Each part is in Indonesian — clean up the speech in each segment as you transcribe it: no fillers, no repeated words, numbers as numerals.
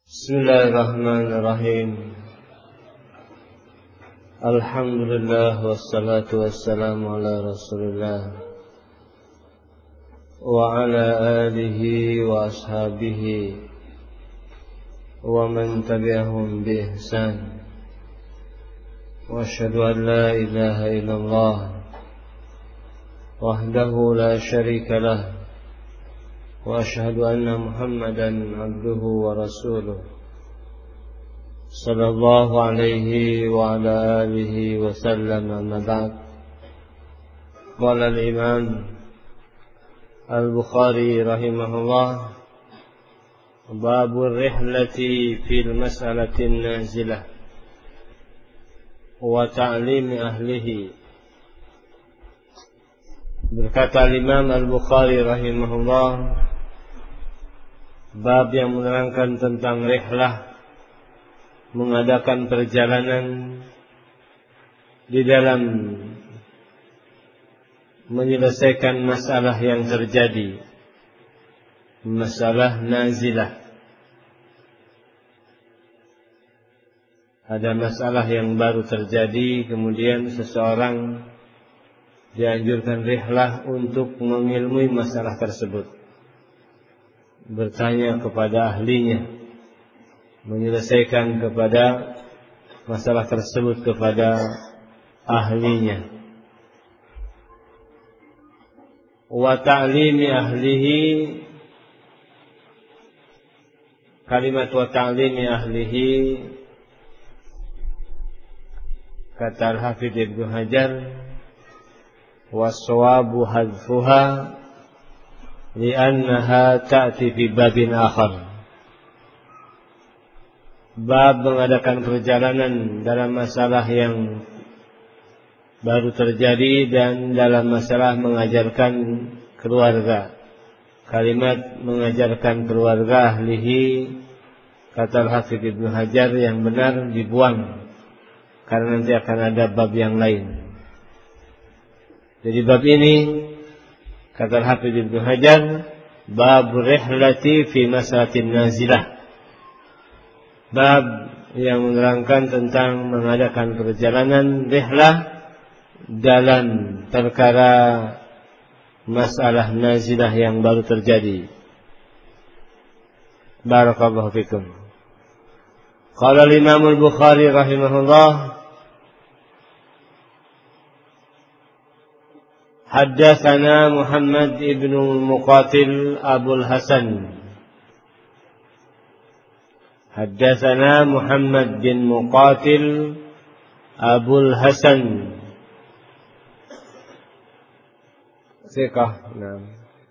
Bismillahirrahmanirrahim. Alhamdulillah wassalatu wassalamu ala Rasulillah wa ala alihi wa ashabihi wa man tabi'ahum bi ihsan. Wa asyhadu an la ilaha illallah wahdahu la syarika lah. وأشهد أن محمدا عبده ورسوله صلى الله عليه وعلى آله وسلم. أما بعد. قال الإمام البخاري رحمه الله: باب الرحلة في المسألة النازلة وتعليم أهله. Berkata Imam Al-Bukhari rahimahullah, bab yang menerangkan tentang rihlah, mengadakan perjalanan di dalam menyelesaikan masalah yang terjadi, masalah nazilah. Ada masalah yang baru terjadi, kemudian seseorang dianjurkan rihlah untuk mengilmui masalah tersebut, bertanya kepada ahlinya, menyelesaikan kepada masalah tersebut kepada ahlinya. Wa ta'limi ahlihi, kalimat wa ta'limi ahlihi, kata Al-Hafidz Ibnu Hajar, was-sawabu hadfuha li'annaha ta'ti fi babin akhar. Bab mengadakan perjalanan dalam masalah yang baru terjadi dan dalam masalah mengajarkan keluarga. Kalimat mengajarkan keluarga ahlihi, kata Al-Hafidz Ibnu Hajar, yang benar dibuang karena nanti akan ada bab yang lain. Jadi bab ini, kata Al-Hafidz Ibnu Hajar, bab rihlati fi masalatin nazilah. Bab yang menerangkan tentang mengadakan perjalanan rihlah dalam perkara masalah nazilah yang baru terjadi. Barakallahu fikum. Qala al-Imam Al-Bukhari rahimahullah: حدثنا محمد بن المقاتل أبو الحسن. حدثنا محمد بن مقاتل أبو الحسن ثقة. نعم.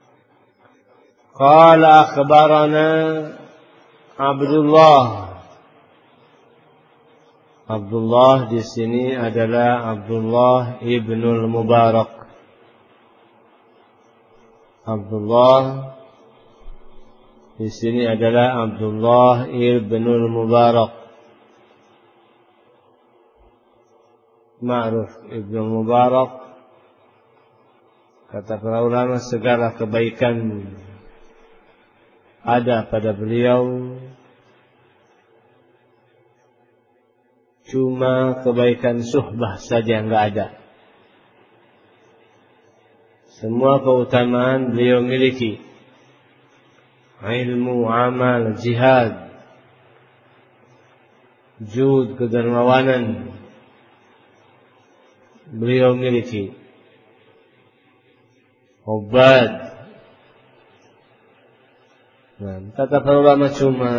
قال أخبرنا عبد الله. Abdullah di sini adalah Abdullah ibnul Mubarak. Abdullah di sini adalah Abdullah ibnul Mubarak. Ma'ruf ibnul Mubarak, kata para ulama, segala kebaikan ada pada beliau, cuma kebaikan suhbah saja enggak ada. Semua keutamaan beliau miliki. Ilmu, amal, jihad, jud, kedermawanan, beliau miliki. Obat. Nah, kata para ulama, cuma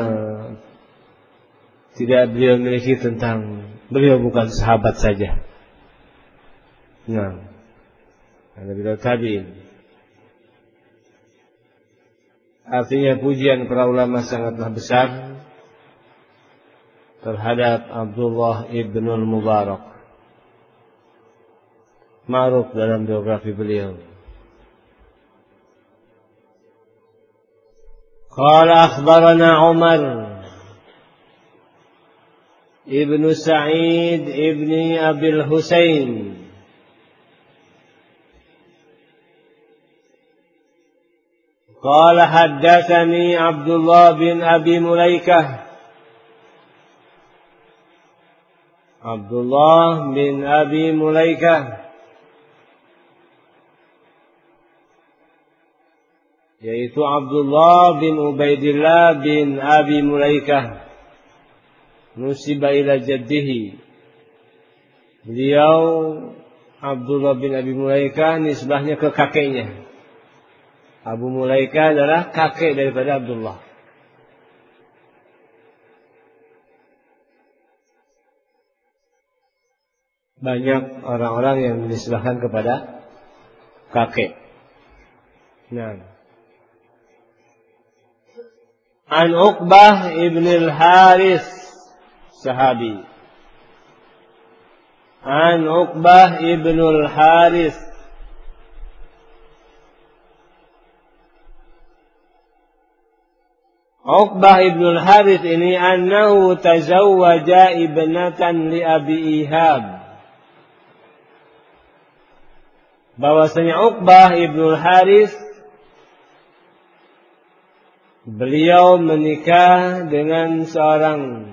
tidak beliau miliki tentang beliau bukan sahabat saja. Nah, ada beliau tabi'in. Artinya pujian para ulama sangatlah besar terhadap Abdullah ibnul Mubarak. Ma'ruf dalam biografi beliau. Qala akhbarana Umar ibn Sa'id ibn Abil Husain. قال حدثني عبد الله بن أبي مليكة Abdullah bin Abi Mulaikah, yaitu Abdullah bin Ubaidillah bin Abi Mulaikah, nusiba ila jaddihi. Beliau Abdullah bin Abi Mulaikah nisbahnya ke kakeknya. Abu Mulaikah adalah kakek daripada Abdullah. Banyak orang-orang yang dinisbahkan kepada kakek. Nah, an Uqbah ibn al-Harith, sahabi. An Uqbah ibn al-Harith, Uqbah ibn al-Harith ini annahu tazawwaja ibnatan li Abi Ihab. Bahwasanya Uqbah ibn al-Harith beliau menikah dengan seorang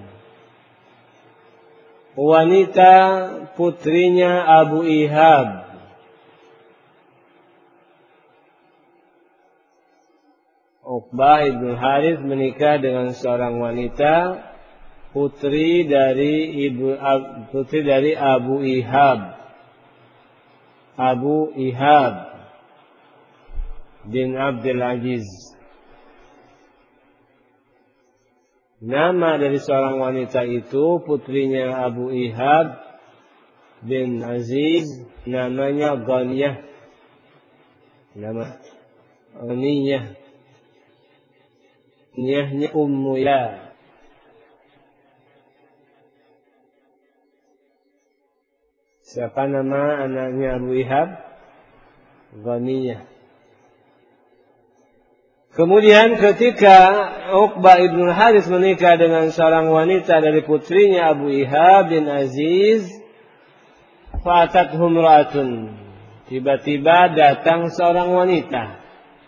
wanita putrinya Abu Ihab. Uqbah ibn al-Harith menikah dengan seorang wanita putri dari Abu Ihab. Abu Ihab bin Abdul Aziz. Nama dari seorang wanita itu, putrinya Abu Ihab bin Aziz, namanya Ghaniyah. Nama Ghaniyah. Ghaniyahnya Ummu Ya. Siapa nama anaknya Abu Ihab? Ghaniyah. Kemudian ketika Uqbah ibn Harith menikah dengan seorang wanita dari putrinya Abu Ihab bin Aziz, fa'atathum ra'atun. Tiba-tiba datang seorang wanita.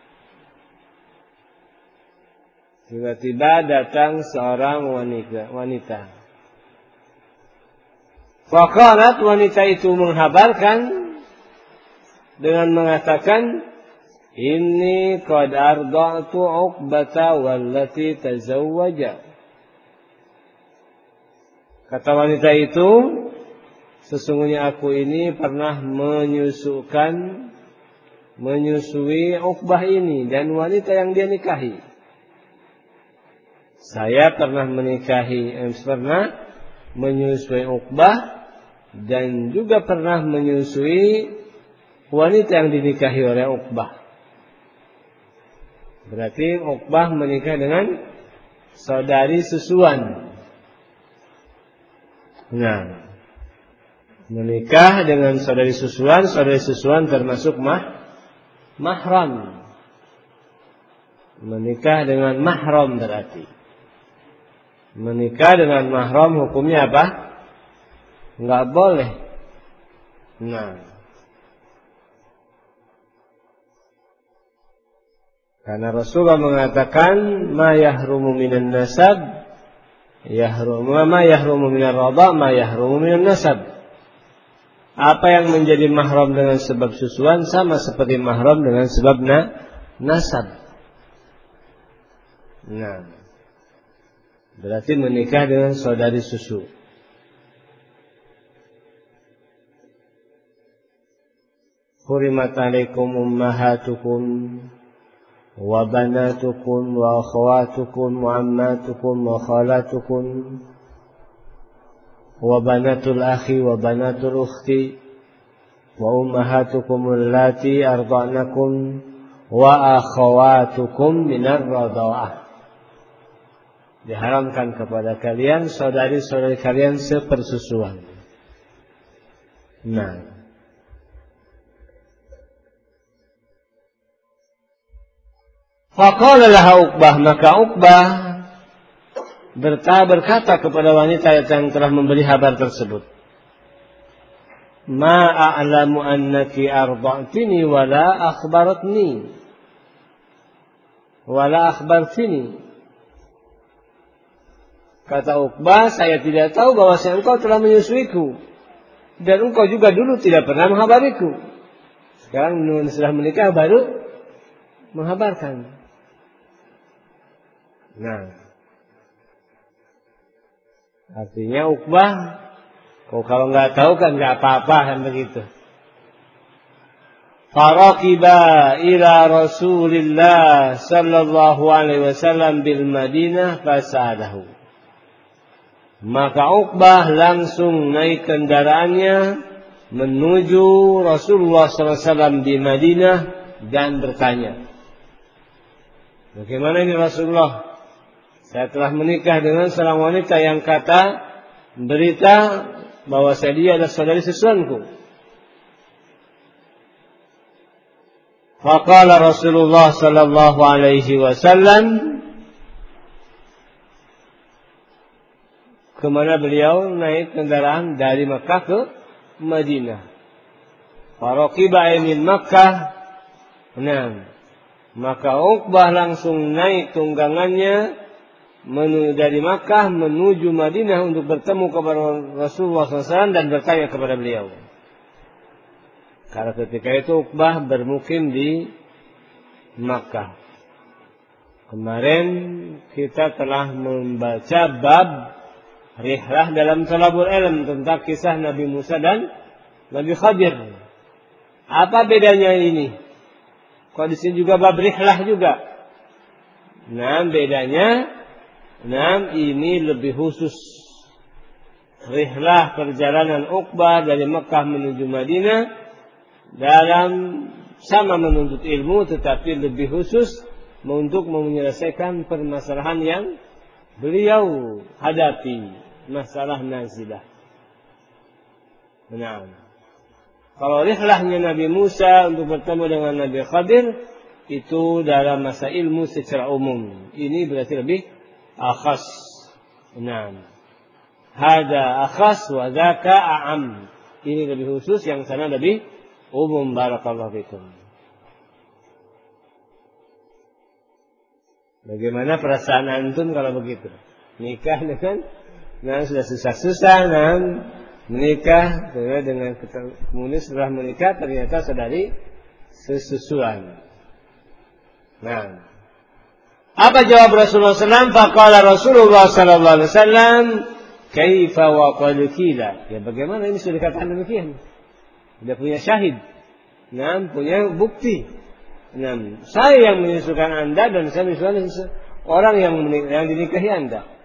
Faqalat, wanita itu menghabarkan dengan mengatakan, inni qad arda'tu Uqbata wallati tazawwaja. Kata wanita itu, sesungguhnya aku ini pernah menyusui Uqbah ini dan wanita yang dia nikahi. Saya pernah menyusui Uqbah dan juga pernah menyusui wanita yang dinikahi oleh Uqbah. Berarti Uqbah menikah dengan saudari susuan. Nah, menikah dengan saudari susuan termasuk mahram. Menikah dengan mahram berarti. Menikah dengan mahram hukumnya apa? Enggak boleh. Nah, karena Rasulullah mengatakan ma yahrumu minan nasab ma yahrumu minar radha ma yahrumu minan nasab. Apa yang menjadi mahram dengan sebab susuan sama seperti mahram dengan sebab nasab. Nah, berarti menikah dengan saudari susu. Hurimat alaikum ummahatukum wa banatukum wa akhawatukum wa ammatukum wa khalatukum wa banatul akhi wa banatul ukhti wa ummahatukum allati arda'nakum wa akhawatukum minar radha'ah. Diharamkan kepada kalian saudari-saudari kalian sepersusuan. Nah, faqala laha Uqbah, maka Uqbah berkata kepada wanita yang telah memberi kabar tersebut, ma a'lamu annaki arda'tini wala akhbartini. Kata Uqbah, saya tidak tahu bahwa engkau telah menyusuiku. Dan engkau juga dulu tidak pernah menghabariku. Sekarang setelah menikah baru menghabarkan. Nah, artinya Uqbah, kalau nggak tahu kan nggak apa-apa kan begitu. Faraqiba ila Rasulillah sallallahu alaihi wasallam bil Madinah fasadahu. Maka Uqbah langsung naik kendaraannya menuju Rasulullah sallallahu alaihi wasallam di Madinah dan bertanya, bagaimana ini Rasulullah? Saya telah menikah dengan seorang wanita yang kata berita bahwa dia adalah saudari susunku. Faqala Rasulullah sallallahu alaihi wasallam, kemana beliau naik kendaraan dari Makkah ke Madinah. Faraqiba min Makkah. Nah, maka Uqbah langsung naik tunggangannya dari Makkah menuju Madinah untuk bertemu kepada Rasulullah SAW dan bertanya kepada beliau. Karena ketika itu Uqbah bermukim di Makkah. Kemarin kita telah membaca bab rihlah dalam Thalabul Ilm tentang kisah Nabi Musa dan Nabi Khadir. Apa bedanya ini? Kok di sini juga bab rihlah juga? Nah, bedanya, ini lebih khusus. Rihlah perjalanan Uqbah dari Mekah menuju Madinah dalam sama menuntut ilmu, tetapi lebih khusus untuk menyelesaikan permasalahan yang beliau hadapi. Masalah nazilah. Nah, kalau rihlahnya Nabi Musa untuk bertemu dengan Nabi Khadir itu dalam masa ilmu secara umum. Ini berarti lebih akhas. Nah, hada akhas wa dzaka a'am. Ini lebih khusus, yang sana lebih umum. Barakallahu fikum. Bagaimana perasaan antum kalau begitu? Nikah dengan sudah susah-susah, menikah dengan kemudian setelah menikah ternyata saudari sesusuan. Nah, apa jawab Rasulullah SAW? Faqala Rasulullah sallallahu alaihi wasallam, kaifa wa qad qila. Ya, bagaimana ini sudah dikatakan demikian? Sudah punya syahid. Punya bukti. Saya yang menyusukan Anda dan saya menyusukan orang yang dinikahi Anda.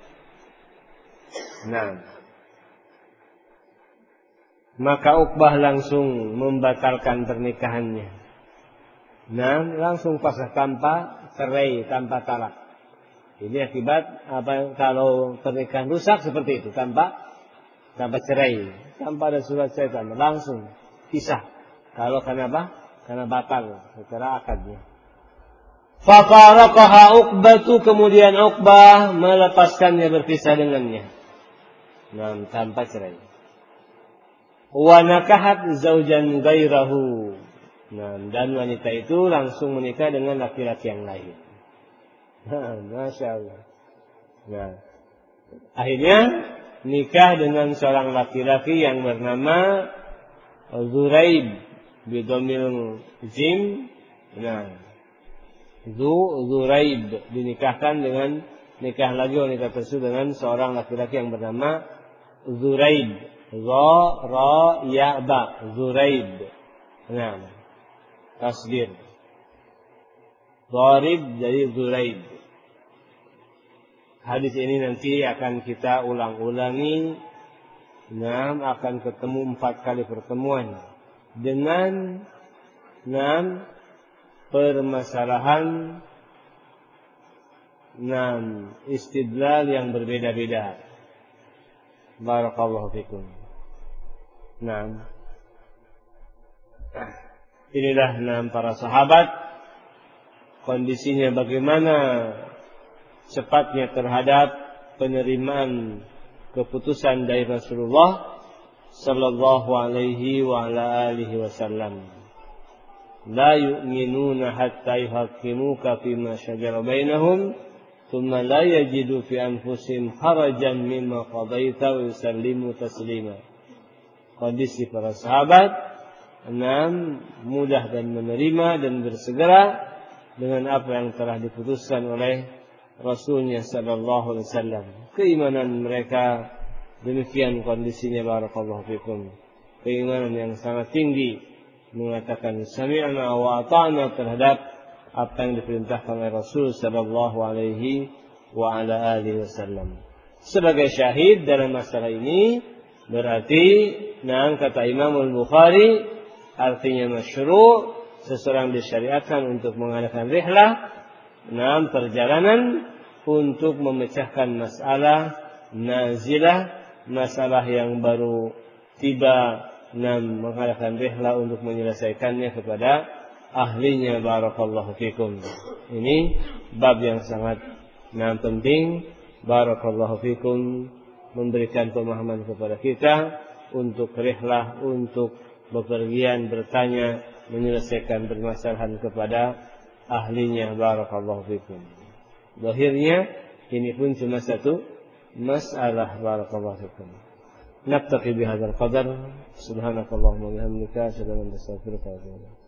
Maka Uqbah langsung membatalkan pernikahannya. Langsung pasrah tanpa cerai, tanpa talak. Ini akibat kalau pernikahan rusak seperti itu, tanpa cerai, tanpa ada surat cerai, langsung pisah. Kalau kenapa? Karena batal secara akadnya. Fafaraqaha Uqbatu, kemudian Uqbah melepaskannya, berpisah dengannya. Tanpa cerai. Wa nakahat zaujan ghairahu. Dan wanita itu langsung menikah dengan laki-laki yang lain. Masya Allah. Akhirnya nikah dengan seorang laki-laki yang bernama Zuraib bidomil jim. Zuraib dinikahkan dengan nikah lagi wanita tersebut dengan seorang laki-laki yang bernama Zuraib. Zuraib. Tasbir. Zarib jadi Zuraib. Hadis ini nanti akan kita ulang-ulangi. Akan ketemu 4 kali pertemuan dengan permasalahan istidlal yang berbeda-beda. Barakallahu fikum. Inilah para sahabat, kondisinya bagaimana cepatnya terhadap penerimaan keputusan dari Rasulullah sallallahu alaihi wa ala alihi wasallam. La yu'minuna hatta yuhaqqimuka fima shajara bainahum thumma la yajidu fi anfusihim harajan mimma qadaita wa yusallimu taslima. Kondisi para sahabat mudah dan menerima dan bersegera dengan apa yang telah diputuskan oleh Rasulnya sallallahu alaihi wasallam. Keimanan mereka demikian kondisinya, barakallahu fikum. Keimanan yang sangat tinggi, mengatakan sami'na wa ata'na terhadap apa yang diperintahkan oleh Rasul sallallahu alaihi wa ala alihi wasallam. Sebagai syahid dalam masalah ini berarti kata Imam Al-Bukhari artinya masyru', seseorang disyariatkan untuk mengadakan rihlah, perjalanan untuk memecahkan masalah nazilah, masalah yang baru tiba, mengadakan rihlah untuk menyelesaikannya kepada ahlinya, barakallahu fikum. Ini bab yang sangat penting, barakallahu fikum, memberikan pemahaman kepada kita untuk rihlah, untuk bepergian, bertanya, menyelesaikan permasalahan kepada ahlinya, barakallahu fikum. Akhirnya ini pun cuma satu masalah, barakallahu fikum. Naktafi bihadzal qadar. Subhanakallahumma wa bihamdika, asyhadu an la ilaha illa anta, astaghfiruka wa atubu ilaik.